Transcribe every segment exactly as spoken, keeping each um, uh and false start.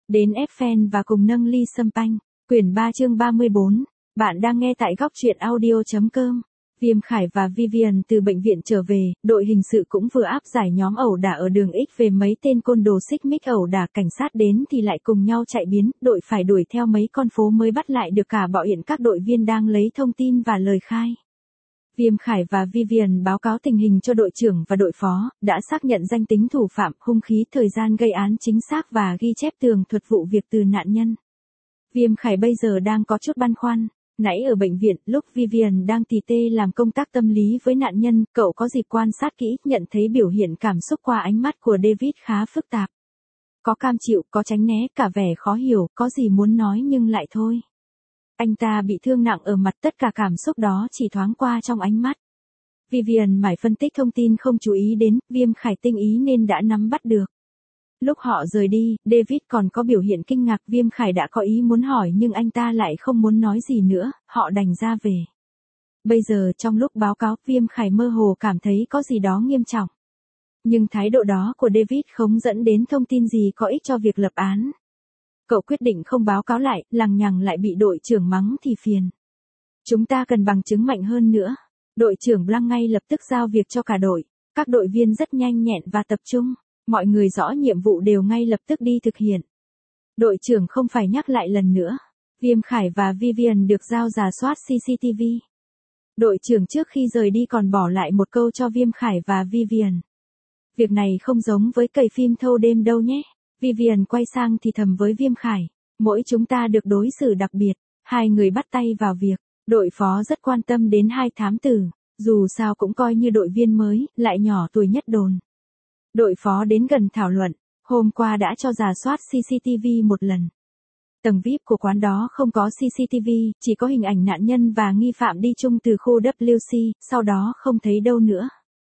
đến ép fan và cùng nâng ly sâm panh. Quyển ba chương ba mươi bốn. Bạn đang nghe tại góc truyện audio chấm com. Viêm Khải và Vivian từ bệnh viện trở về, đội hình sự cũng vừa áp giải nhóm ẩu đả ở đường X về mấy tên côn đồ xích mích ẩu đả, cảnh sát đến thì lại cùng nhau chạy biến, đội phải đuổi theo mấy con phố mới bắt lại được cả bạo hiện các đội viên đang lấy thông tin và lời khai. Viêm Khải và Vivian báo cáo tình hình cho đội trưởng và đội phó, đã xác nhận danh tính thủ phạm, hung khí, thời gian gây án chính xác và ghi chép tường thuật vụ việc từ nạn nhân. Viêm Khải bây giờ đang có chút băn khoăn. Nãy ở bệnh viện, lúc Vivian đang tì tê làm công tác tâm lý với nạn nhân, cậu có dịp quan sát kỹ, nhận thấy biểu hiện cảm xúc qua ánh mắt của David khá phức tạp. Có cam chịu, có tránh né, cả vẻ khó hiểu, có gì muốn nói nhưng lại thôi. Anh ta bị thương nặng ở mặt, tất cả cảm xúc đó chỉ thoáng qua trong ánh mắt. Vivian mải phân tích thông tin không chú ý đến, Viêm Khải tinh ý nên đã nắm bắt được. Lúc họ rời đi, David còn có biểu hiện kinh ngạc, Viêm Khải đã có ý muốn hỏi nhưng anh ta lại không muốn nói gì nữa, họ đành ra về. Bây giờ trong lúc báo cáo, Viêm Khải mơ hồ cảm thấy có gì đó nghiêm trọng. Nhưng thái độ đó của David không dẫn đến thông tin gì có ích cho việc lập án. Cậu quyết định không báo cáo lại, lằng nhằng lại bị đội trưởng mắng thì phiền. Chúng ta cần bằng chứng mạnh hơn nữa. Đội trưởng Blanc ngay lập tức giao việc cho cả đội. Các đội viên rất nhanh nhẹn và tập trung. Mọi người rõ nhiệm vụ đều ngay lập tức đi thực hiện. Đội trưởng không phải nhắc lại lần nữa. Viêm Khải và Vivian được giao rà soát xê xê tê vê. Đội trưởng trước khi rời đi còn bỏ lại một câu cho Viêm Khải và Vivian. Việc này không giống với cày phim thâu đêm đâu nhé. Vivian quay sang thì thầm với Viêm Khải. Mỗi chúng ta được đối xử đặc biệt. Hai người bắt tay vào việc. Đội phó rất quan tâm đến hai thám tử. Dù sao cũng coi như đội viên mới, lại nhỏ tuổi nhất đồn. Đội phó đến gần thảo luận, hôm qua đã cho rà soát xê xê tê vê một lần. Tầng vi ai pi của quán đó không có xê xê tê vê, chỉ có hình ảnh nạn nhân và nghi phạm đi chung từ khu vê kép xê, sau đó không thấy đâu nữa.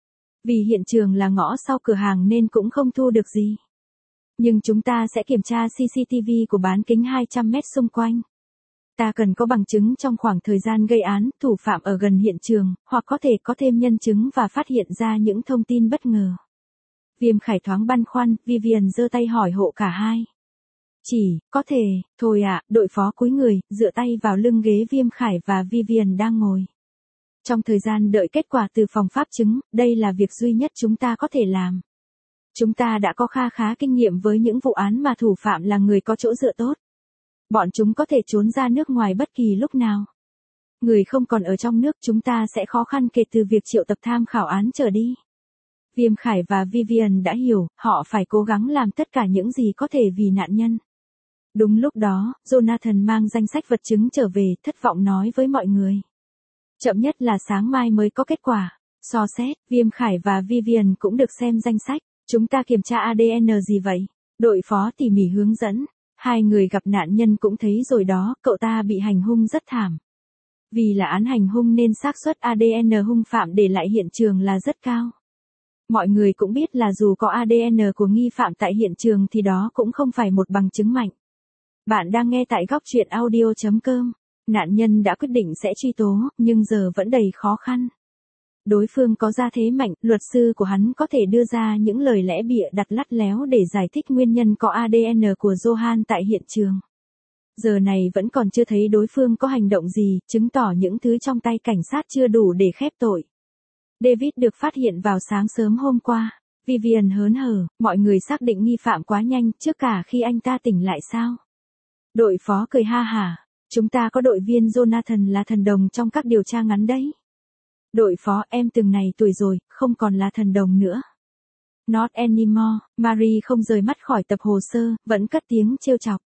Vì hiện trường là ngõ sau cửa hàng nên cũng không thu được gì. Nhưng chúng ta sẽ kiểm tra xê xê tê vê của bán kính hai trăm mét xung quanh. Ta cần có bằng chứng trong khoảng thời gian gây án, thủ phạm ở gần hiện trường, hoặc có thể có thêm nhân chứng và phát hiện ra những thông tin bất ngờ. Viêm Khải thoáng băn khoăn, Vivian giơ tay hỏi hộ cả hai. Chỉ, có thể, thôi ạ, đội phó cúi người, dựa tay vào lưng ghế Viêm Khải và Vivian đang ngồi. Trong thời gian đợi kết quả từ phòng pháp chứng, đây là việc duy nhất chúng ta có thể làm. Chúng ta đã có kha khá kinh nghiệm với những vụ án mà thủ phạm là người có chỗ dựa tốt. Bọn chúng có thể trốn ra nước ngoài bất kỳ lúc nào. Người không còn ở trong nước, chúng ta sẽ khó khăn kể từ việc triệu tập tham khảo án trở đi. Viêm Khải và Vivian đã hiểu, họ phải cố gắng làm tất cả những gì có thể vì nạn nhân. Đúng lúc đó, Jonathan mang danh sách vật chứng trở về, thất vọng nói với mọi người. Chậm nhất là sáng mai mới có kết quả. So xét, Viêm Khải và Vivian cũng được xem danh sách. Chúng ta kiểm tra a đê en gì vậy? Đội phó tỉ mỉ hướng dẫn. Hai người gặp nạn nhân cũng thấy rồi đó, cậu ta bị hành hung rất thảm. Vì là án hành hung nên xác suất a đê en hung phạm để lại hiện trường là rất cao. Mọi người cũng biết là dù có a đê en của nghi phạm tại hiện trường thì đó cũng không phải một bằng chứng mạnh. Bạn đang nghe tại góc truyện audio chấm com. Nạn nhân đã quyết định sẽ truy tố, nhưng giờ vẫn đầy khó khăn. Đối phương có gia thế mạnh, luật sư của hắn có thể đưa ra những lời lẽ bịa đặt lắt léo để giải thích nguyên nhân có a đê en của Johan tại hiện trường. Giờ này vẫn còn chưa thấy đối phương có hành động gì, chứng tỏ những thứ trong tay cảnh sát chưa đủ để khép tội. David được phát hiện vào sáng sớm hôm qua. Vivian hớn hở, mọi người xác định nghi phạm quá nhanh, trước cả khi anh ta tỉnh lại sao? Đội phó cười ha hả, chúng ta có đội viên Jonathan là thần đồng trong các điều tra ngắn đấy. Đội phó, em từng này tuổi rồi, không còn là thần đồng nữa. Not anymore. Marie không rời mắt khỏi tập hồ sơ, vẫn cất tiếng trêu chọc.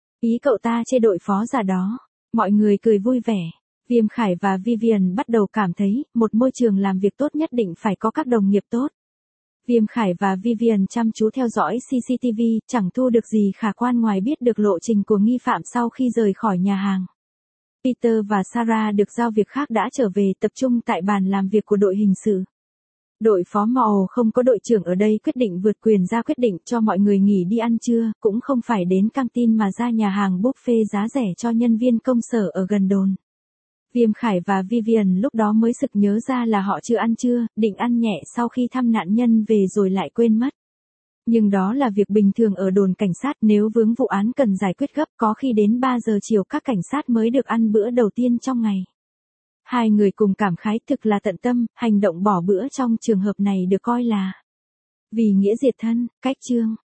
Ý cậu ta chê đội phó già đó. Mọi người cười vui vẻ. Viêm Khải và Vivian bắt đầu cảm thấy, một môi trường làm việc tốt nhất định phải có các đồng nghiệp tốt. Viêm Khải và Vivian chăm chú theo dõi xê xê tê vê, chẳng thu được gì khả quan ngoài biết được lộ trình của nghi phạm sau khi rời khỏi nhà hàng. Peter và Sarah được giao việc khác đã trở về, tập trung tại bàn làm việc của đội hình sự. Đội phó Mao không có đội trưởng ở đây quyết định vượt quyền ra quyết định cho mọi người nghỉ đi ăn trưa, cũng không phải đến căng tin mà ra nhà hàng buffet giá rẻ cho nhân viên công sở ở gần đồn. Viêm Khải và Vivian lúc đó mới sực nhớ ra là họ chưa ăn trưa, định ăn nhẹ sau khi thăm nạn nhân về rồi lại quên mất. Nhưng đó là việc bình thường ở đồn cảnh sát, nếu vướng vụ án cần giải quyết gấp có khi đến ba giờ chiều các cảnh sát mới được ăn bữa đầu tiên trong ngày. Hai người cùng cảm khái thực là tận tâm, hành động bỏ bữa trong trường hợp này được coi là vì nghĩa diệt thân, cách chương.